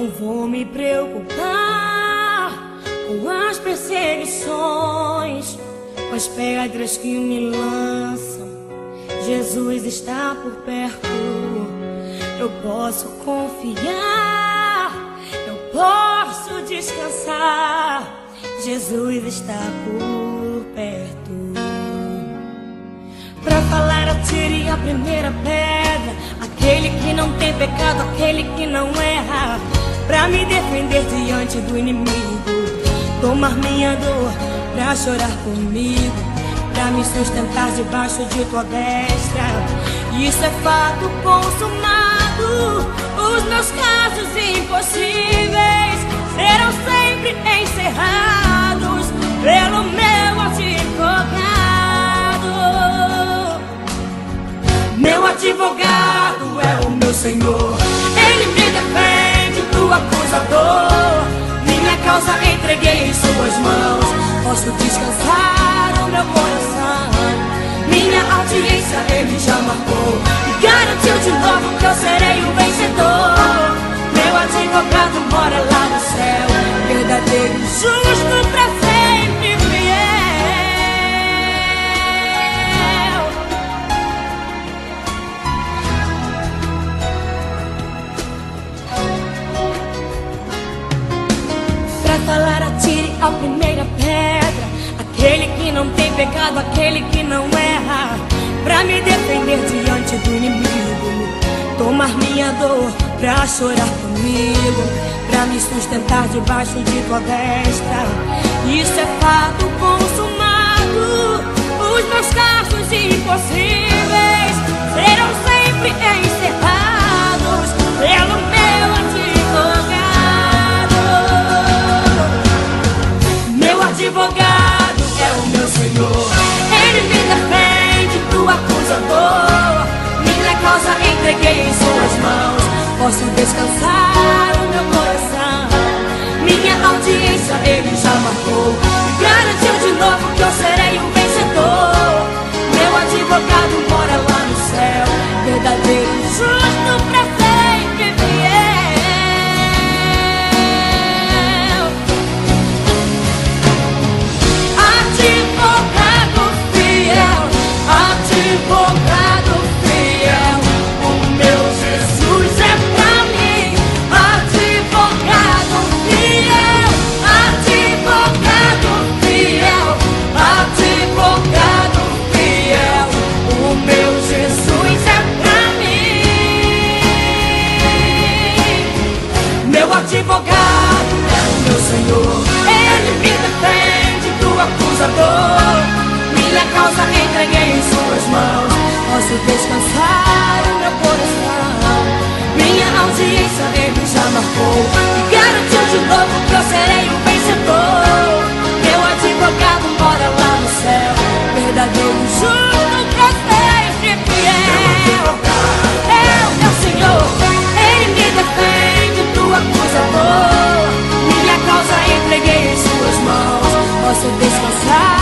Não vou me preocupar com as perseguições, com as pedras que me lançam. Jesus está por perto, eu posso confiar, eu posso descansar. Jesus está por perto. Pra falar, atire a primeira pedra, aquele que não tem pecado, aquele que não erra. Pra me defender diante do inimigo, tomar minha dor, pra chorar comigo, pra me sustentar debaixo de tua destra. Isso é fato consumado, os meus casos impossíveis serão sempre encerrados pelo meu advogado. Meu advogado é o meu Senhor, Ele me defende do acusador. Minha causa entreguei em suas mãos, posso descansar o meu coração. Minha audiência Ele já marcou e garantiu de novo que eu serei o vencedor. Meu advogado mora lá no céu, verdadeiro e justo, pra sempre fiel. Pra falar, atire a primeira pedra, aquele que não tem pecado, aquele que não erra. Pra me defender diante do inimigo, tomar minha dor, pra chorar comigo, pra me sustentar debaixo de tua destra. Isso é fato consumado, os meus casos impossíveis serão sempre encerrados pelo meu advogado. Meu advogado é o meu Senhor, Ele me defende do acusador. Minha causa entreguei em suas mãos, posso descansar o meu coração. Minha audiência Ele já marcou e garantiu de novo que eu serei um vencedor. Meu advogado mora lá no céu, verdadeiro e justo, pra sempre fiel. Advogado fiel, advogado fiel, o meu Jesus é pra mim. Advogado fiel, advogado fiel, advogado fiel, o meu Jesus é pra mim. Meu advogado é o meu Senhor, Ele me defende do acusador. Minha causa entreguei em suas mãos, posso descansar o meu coração. Minha audiência Ele já marcou e garantiu de novo que eu serei o vencedor. Meu advogado mora lá no céu, verdadeiro e justo, pra sempre fiel. É o meu Senhor, Ele me defende do acusador. Minha causa entreguei em suas mãos, posso descansar